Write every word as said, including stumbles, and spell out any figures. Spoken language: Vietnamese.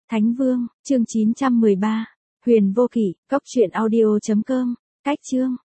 Thánh Vương, chương chín trăm mười ba. Huyền Vô Kỷ, cốc truyện audio chấm com. Cách chương.